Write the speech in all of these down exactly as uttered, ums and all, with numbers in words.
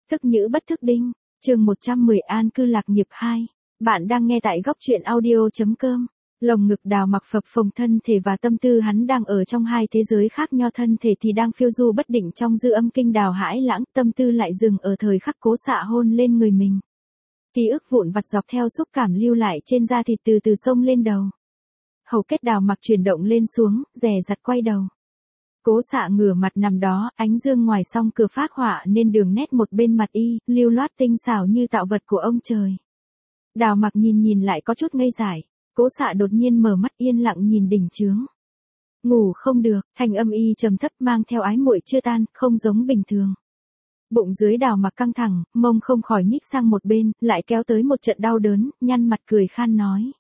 Tức nhữ bất thức đinh, chương một trăm mười an cư lạc nghiệp hai. Bạn đang nghe tại góc truyện audio.com. Lồng ngực Đào Mặc phập phồng, thân thể và tâm tư hắn đang ở trong hai thế giới khác nhau, thân thể thì đang phiêu du bất định trong dư âm kinh đào hãi lãng, tâm tư lại dừng ở thời khắc Cố Xạ hôn lên người mình. Ký ức vụn vặt dọc theo xúc cảm lưu lại trên da thịt từ từ xông lên đầu. Hầu kết Đào Mặc chuyển động lên xuống, dè dặt quay đầu. Cố Xạ ngửa mặt nằm đó, ánh dương ngoài song cửa phác họa nên đường nét một bên mặt y, lưu loát tinh xảo như tạo vật của ông trời. Đào Mặc nhìn nhìn lại có chút ngây dại. Cố Xạ đột nhiên mở mắt yên lặng nhìn đỉnh chướng. Ngủ không được, thanh âm y trầm thấp mang theo ái muội chưa tan, không giống bình thường. Bụng dưới Đào Mặc căng thẳng, mông không khỏi nhích sang một bên, lại kéo tới một trận đau đớn, nhăn mặt cười khan nói.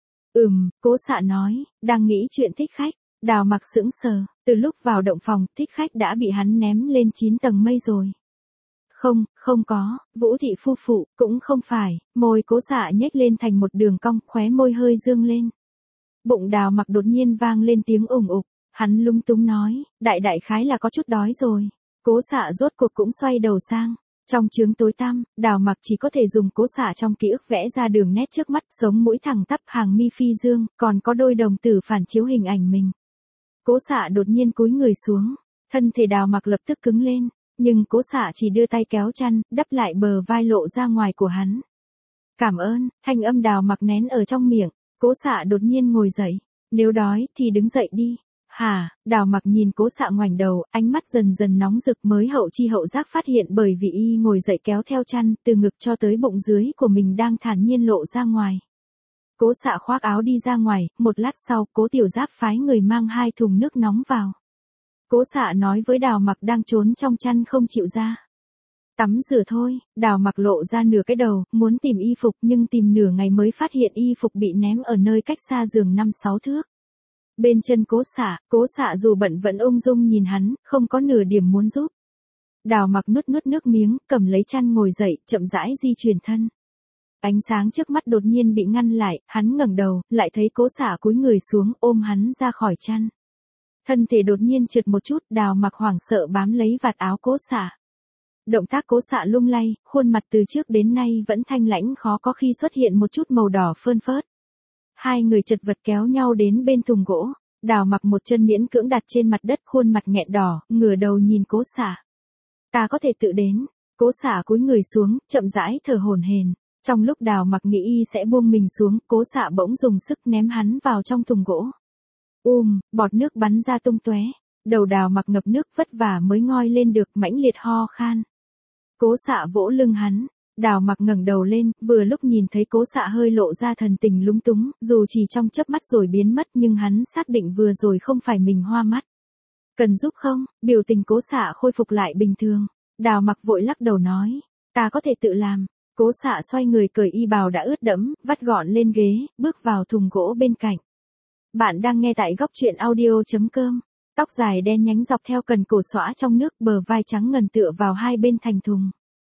Ừm, Cố Xạ nói, đang nghĩ chuyện thích khách. Đào Mặc sững sờ, từ lúc vào động phòng, thích khách đã bị hắn ném lên chín tầng mây rồi. Không, không có, Vũ thị phu phụ, cũng không phải, môi Cố Xạ nhếch lên thành một đường cong, khóe môi hơi dương lên. Bụng Đào Mặc đột nhiên vang lên tiếng ủng ục, hắn lúng túng nói, đại đại khái là có chút đói rồi. Cố Xạ rốt cuộc cũng xoay đầu sang. Trong chướng tối tăm, Đào Mặc chỉ có thể dùng Cố Xạ trong ký ức vẽ ra đường nét trước mắt, sống mũi thẳng tắp, hàng mi phi dương, còn có đôi đồng tử phản chiếu hình ảnh mình. Cố Xạ đột nhiên cúi người xuống, thân thể Đào Mặc lập tức cứng lên, nhưng Cố Xạ chỉ đưa tay kéo chăn, đắp lại bờ vai lộ ra ngoài của hắn. Cảm ơn, thanh âm Đào Mặc nén ở trong miệng. Cố Xạ đột nhiên ngồi dậy, nếu đói thì đứng dậy đi. Hả? Đào Mặc nhìn Cố Xạ ngoảnh đầu, ánh mắt dần dần nóng rực, mới hậu chi hậu giác phát hiện bởi vì y ngồi dậy kéo theo chăn, từ ngực cho tới bụng dưới của mình đang thản nhiên lộ ra ngoài. Cố Xạ khoác áo đi ra ngoài, một lát sau, Cố Tiểu Giáp phái người mang hai thùng nước nóng vào. Cố Xạ nói với Đào Mặc đang trốn trong chăn không chịu ra. Tắm rửa thôi. Đào Mặc lộ ra nửa cái đầu, muốn tìm y phục nhưng tìm nửa ngày mới phát hiện y phục bị ném ở nơi cách xa giường năm sáu thước. Bên chân Cố Xạ, Cố Xạ dù bận vẫn ung dung nhìn hắn, không có nửa điểm muốn giúp. Đào Mặc nuốt nuốt nước miếng, cầm lấy chăn ngồi dậy, chậm rãi di chuyển thân. Ánh sáng trước mắt đột nhiên bị ngăn lại, hắn ngẩng đầu, lại thấy Cố Xạ cúi người xuống ôm hắn ra khỏi chăn. Thân thể đột nhiên trượt một chút, Đào Mặc hoảng sợ bám lấy vạt áo Cố Xạ. Động tác Cố Xạ lung lay, khuôn mặt từ trước đến nay vẫn thanh lãnh, khó có khi xuất hiện một chút màu đỏ phơn phớt. Hai người chật vật kéo nhau đến bên thùng gỗ, Đào Mặc một chân miễn cưỡng đặt trên mặt đất, khuôn mặt nghẹn đỏ, ngửa đầu nhìn Cố Xạ. Ta có thể tự đến. Cố Xạ cúi người xuống, chậm rãi thở hổn hển. Trong lúc Đào Mặc nghĩ y sẽ buông mình xuống, Cố Xạ bỗng dùng sức ném hắn vào trong thùng gỗ. Um, bọt nước bắn ra tung tóe. Đầu Đào Mặc ngập nước, vất vả mới ngoi lên được, mãnh liệt ho khan. Cố Xạ vỗ lưng hắn. Đào Mặc ngẩng đầu lên, vừa lúc nhìn thấy Cố Xạ hơi lộ ra thần tình lúng túng, dù chỉ trong chớp mắt rồi biến mất nhưng hắn xác định vừa rồi không phải mình hoa mắt. Cần giúp không? Biểu tình Cố Xạ khôi phục lại bình thường. Đào Mặc vội lắc đầu nói, ta có thể tự làm. Cố Xạ xoay người cởi y bào đã ướt đẫm, vắt gọn lên ghế, bước vào thùng gỗ bên cạnh. Bạn đang nghe tại góc truyện audio.com. Tóc dài đen nhánh dọc theo cần cổ xõa trong nước, bờ vai trắng ngần tựa vào hai bên thành thùng.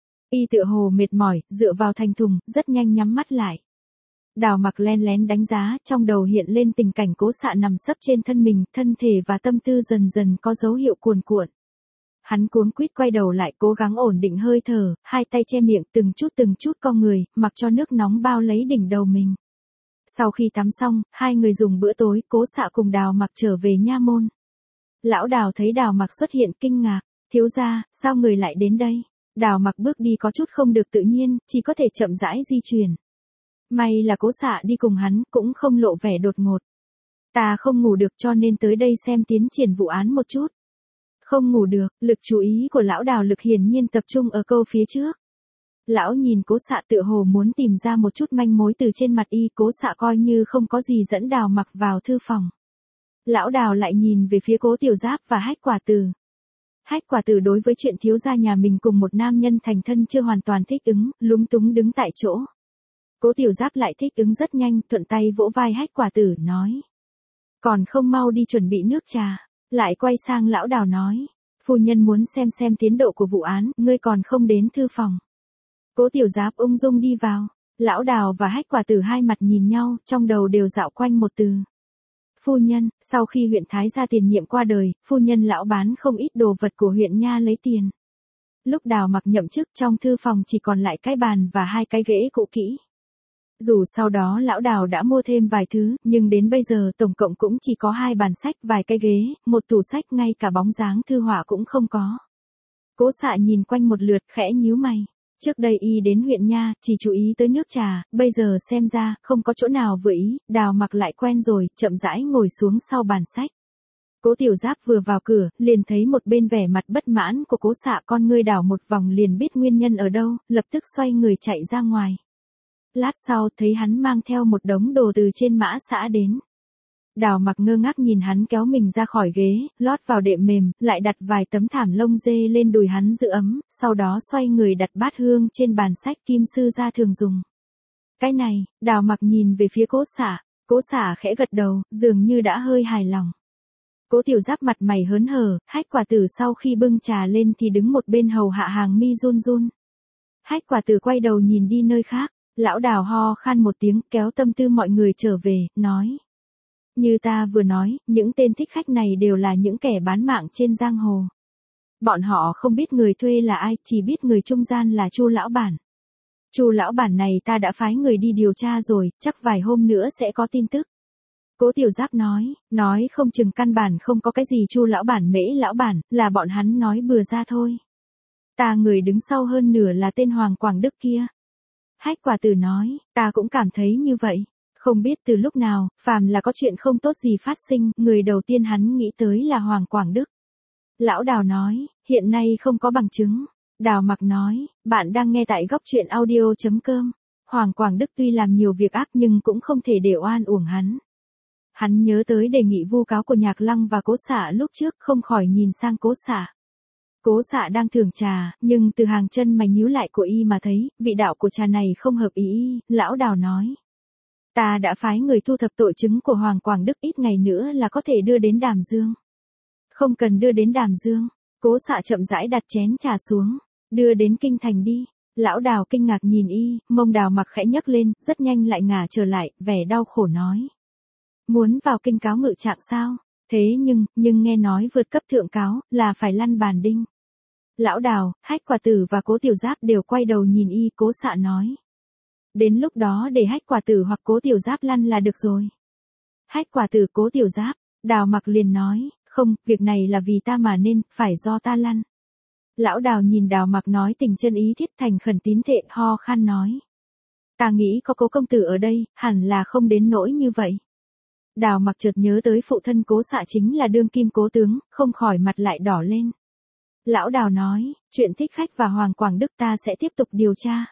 Y tựa hồ mệt mỏi, dựa vào thành thùng, rất nhanh nhắm mắt lại. Đào Mặc len lén đánh giá, trong đầu hiện lên tình cảnh Cố Xạ nằm sấp trên thân mình, thân thể và tâm tư dần dần có dấu hiệu cuồn cuộn. Hắn cuống quýt quay đầu lại, cố gắng ổn định hơi thở, hai tay che miệng, từng chút từng chút co người, mặc cho nước nóng bao lấy đỉnh đầu mình. Sau khi tắm xong, hai người dùng bữa tối, Cố Xạ cùng Đào Mặc trở về nha môn. Lão Đào thấy Đào Mặc xuất hiện kinh ngạc, thiếu gia, sao người lại đến đây? Đào Mặc bước đi có chút không được tự nhiên, chỉ có thể chậm rãi di chuyển. May là Cố Xạ đi cùng hắn, cũng không lộ vẻ đột ngột. Ta không ngủ được cho nên tới đây xem tiến triển vụ án một chút. Không ngủ được, lực chú ý của lão Đào lực hiển nhiên tập trung ở câu phía trước. Lão nhìn Cố Xạ tựa hồ muốn tìm ra một chút manh mối từ trên mặt y, Cố Xạ coi như không có gì dẫn Đào Mặc vào thư phòng. Lão Đào lại nhìn về phía Cố Tiểu Giáp và Hách Quả Tử. Hách Quả Tử đối với chuyện thiếu gia nhà mình cùng một nam nhân thành thân chưa hoàn toàn thích ứng, lúng túng đứng tại chỗ. Cố Tiểu Giáp lại thích ứng rất nhanh, thuận tay vỗ vai Hách Quả Tử nói. Còn không mau đi chuẩn bị nước trà. Lại quay sang lão Đào nói. Phu nhân muốn xem xem tiến độ của vụ án, ngươi còn không đến thư phòng. Cố Tiểu Giáp ung dung đi vào. Lão Đào và Hách Quả Tử hai mặt nhìn nhau, trong đầu đều dạo quanh một từ. Phu nhân, sau khi huyện Thái gia tiền nhiệm qua đời, phu nhân lão bán không ít đồ vật của huyện nha lấy tiền. Lúc Đào Mặc nhậm chức trong thư phòng chỉ còn lại cái bàn và hai cái ghế cũ kỹ. Dù sau đó lão Đào đã mua thêm vài thứ, nhưng đến bây giờ tổng cộng cũng chỉ có hai bàn sách, vài cái ghế, một tủ sách, ngay cả bóng dáng thư họa cũng không có. Cố Xạ nhìn quanh một lượt khẽ nhíu mày. Trước đây y đến huyện nha, chỉ chú ý tới nước trà, bây giờ xem ra, không có chỗ nào vừa ý, Đào Mặc lại quen rồi, chậm rãi ngồi xuống sau bàn sách. Cố Tiểu Giáp vừa vào cửa, liền thấy một bên vẻ mặt bất mãn của Cố Xạ, con ngươi đảo một vòng liền biết nguyên nhân ở đâu, lập tức xoay người chạy ra ngoài. Lát sau thấy hắn mang theo một đống đồ từ trên mã xã đến. Đào Mặc ngơ ngác nhìn hắn kéo mình ra khỏi ghế, lót vào đệm mềm, lại đặt vài tấm thảm lông dê lên đùi hắn giữ ấm, sau đó xoay người đặt bát hương trên bàn sách kim sư gia thường dùng. Cái này, Đào Mặc nhìn về phía Cố Xạ, Cố Xạ khẽ gật đầu, dường như đã hơi hài lòng. Cố Tiểu Giáp mặt mày hớn hở, Hách Quả Tử sau khi bưng trà lên thì đứng một bên hầu hạ hàng mi run run. Hách Quả Tử quay đầu nhìn đi nơi khác, lão Đào ho khan một tiếng kéo tâm tư mọi người trở về, nói. Như ta vừa nói, những tên thích khách này đều là những kẻ bán mạng trên giang hồ. Bọn họ không biết người thuê là ai, chỉ biết người trung gian là Chu lão bản. Chu lão bản này ta đã phái người đi điều tra rồi, chắc vài hôm nữa sẽ có tin tức. Cố Tiểu Giáp nói, nói không chừng căn bản không có cái gì Chu lão bản Mễ lão bản, là bọn hắn nói bừa ra thôi. Ta người đứng sau hơn nửa là tên Hoàng Quảng Đức kia. Hách Quả Tử nói, ta cũng cảm thấy như vậy. Không biết từ lúc nào, phàm là có chuyện không tốt gì phát sinh, người đầu tiên hắn nghĩ tới là Hoàng Quảng Đức. Lão Đào nói, hiện nay không có bằng chứng. Đào Mặc nói, bạn đang nghe tại góc truyện audio chấm com. Hoàng Quảng Đức tuy làm nhiều việc ác nhưng cũng không thể để oan uổng hắn. Hắn nhớ tới đề nghị vu cáo của Nhạc Lăng và Cố Xạ lúc trước, không khỏi nhìn sang Cố Xạ. Cố Xạ đang thưởng trà, nhưng từ hàng chân mày nhíu lại của y mà thấy, vị đạo của trà này không hợp ý y, lão Đào nói. Ta đã phái người thu thập tội chứng của Hoàng Quảng Đức, ít ngày nữa là có thể đưa đến Đàm Dương. Không cần đưa đến Đàm Dương, Cố Xạ chậm rãi đặt chén trà xuống, đưa đến kinh thành đi. Lão Đào kinh ngạc nhìn y, mông Đào Mặc khẽ nhấc lên, rất nhanh lại ngả trở lại, vẻ đau khổ nói. Muốn vào kinh cáo ngự trạng sao? Thế nhưng, nhưng nghe nói vượt cấp thượng cáo, là phải lăn bàn đinh. Lão Đào, Hách Quả Tử và Cố Tiểu Giáp đều quay đầu nhìn y, Cố Xạ nói. Đến lúc đó để Hách Quả Tử hoặc Cố Tiểu Giáp lăn là được rồi. Hách Quả Tử, Cố Tiểu Giáp, Đào Mặc liền nói, không, việc này là vì ta mà nên, phải do ta lăn. Lão Đào nhìn Đào Mặc nói tình chân ý thiết, thành khẩn tín thệ, ho khan nói. Ta nghĩ có Cố công tử ở đây, hẳn là không đến nỗi như vậy. Đào Mặc chợt nhớ tới phụ thân Cố Xạ chính là đương kim cố tướng, không khỏi mặt lại đỏ lên. Lão Đào nói, chuyện thích khách và Hoàng Quảng Đức ta sẽ tiếp tục điều tra.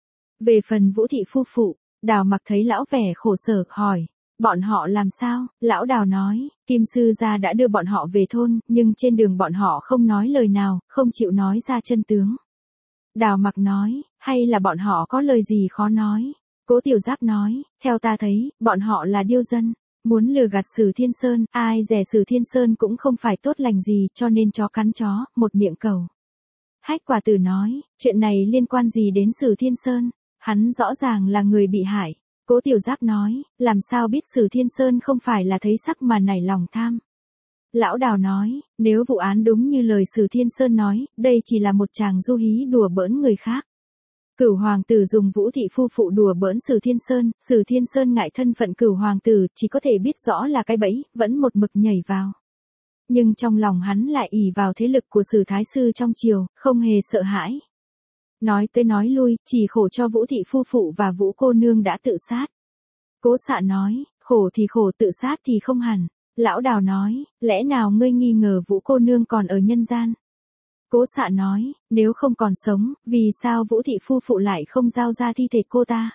Về phần Vũ thị phu phụ, Đào Mặc thấy lão vẻ khổ sở, hỏi, bọn họ làm sao? Lão Đào nói, Kim sư gia đã đưa bọn họ về thôn, nhưng trên đường bọn họ không nói lời nào, không chịu nói ra chân tướng. Đào Mặc nói, hay là bọn họ có lời gì khó nói? Cố Tiểu Giáp nói, theo ta thấy, bọn họ là điêu dân, muốn lừa gạt Sử Thiên Sơn, ai dè Sử Thiên Sơn cũng không phải tốt lành gì, cho nên chó cắn chó, một miệng cầu. Hách Quả Tử nói, chuyện này liên quan gì đến Sử Thiên Sơn? Hắn rõ ràng là người bị hại. Cố Tiểu Giáp nói, làm sao biết Sử Thiên Sơn không phải là thấy sắc mà nảy lòng tham. Lão Đào nói, nếu vụ án đúng như lời Sử Thiên Sơn nói, đây chỉ là một chàng du hí đùa bỡn người khác. Cửu hoàng tử dùng Vũ thị phu phụ đùa bỡn Sử Thiên Sơn, Sử Thiên Sơn ngại thân phận cửu hoàng tử, chỉ có thể biết rõ là cái bẫy, vẫn một mực nhảy vào. Nhưng trong lòng hắn lại ỷ vào thế lực của Sử Thái Sư trong triều, không hề sợ hãi. Nói tới nói lui, chỉ khổ cho Vũ thị phu phụ và Vũ cô nương đã tự sát. Cố Xạ nói, khổ thì khổ, tự sát thì không hẳn. Lão Đào nói, lẽ nào ngươi nghi ngờ Vũ cô nương còn ở nhân gian? Cố Xạ nói, nếu không còn sống, vì sao Vũ thị phu phụ lại không giao ra thi thể cô ta?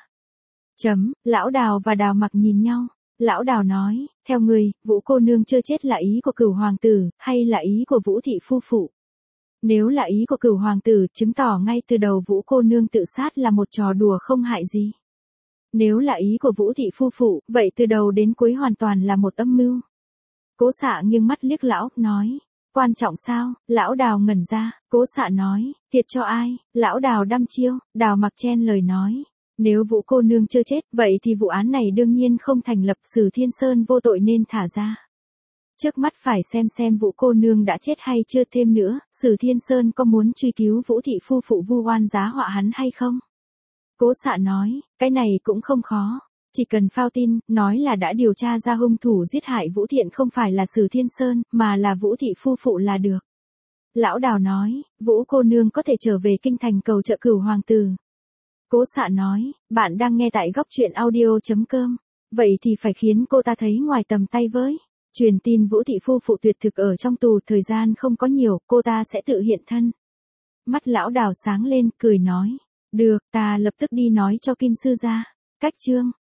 Chấm, Lão Đào và Đào Mặc nhìn nhau. Lão Đào nói, theo ngươi, Vũ cô nương chưa chết là ý của cửu hoàng tử, hay là ý của Vũ thị phu phụ? Nếu là ý của cửu hoàng tử, chứng tỏ ngay từ đầu Vũ cô nương tự sát là một trò đùa không hại gì. Nếu là ý của Vũ thị phu phụ, vậy từ đầu đến cuối hoàn toàn là một âm mưu. Cố Xạ nghiêng mắt liếc lão, nói, quan trọng sao? Lão Đào ngẩn ra, Cố Xạ nói, thiệt cho ai? Lão Đào đăm chiêu, Đào Mặc chen lời nói, nếu Vũ cô nương chưa chết, vậy thì vụ án này đương nhiên không thành lập, Sử Thiên Sơn vô tội nên thả ra. Trước mắt phải xem xem Vũ cô nương đã chết hay chưa, thêm nữa, Sử Thiên Sơn có muốn truy cứu Vũ thị phu phụ vu oan giá họa hắn hay không? Cố Xạ nói, cái này cũng không khó. Chỉ cần phao tin, nói là đã điều tra ra hung thủ giết hại Vũ Thiện không phải là Sử Thiên Sơn, mà là Vũ thị phu phụ là được. Lão Đào nói, Vũ cô nương có thể trở về kinh thành cầu trợ Cửu hoàng tử. Cố Xạ nói, bạn đang nghe tại góc truyện audio.com. Vậy thì phải khiến cô ta thấy ngoài tầm tay với. Truyền tin Vũ thị phu phụ tuyệt thực ở trong tù, thời gian không có nhiều, cô ta sẽ tự hiện thân. Mắt Lão Đào sáng lên, cười nói, được, ta lập tức đi nói cho Kim sư gia. Cách chương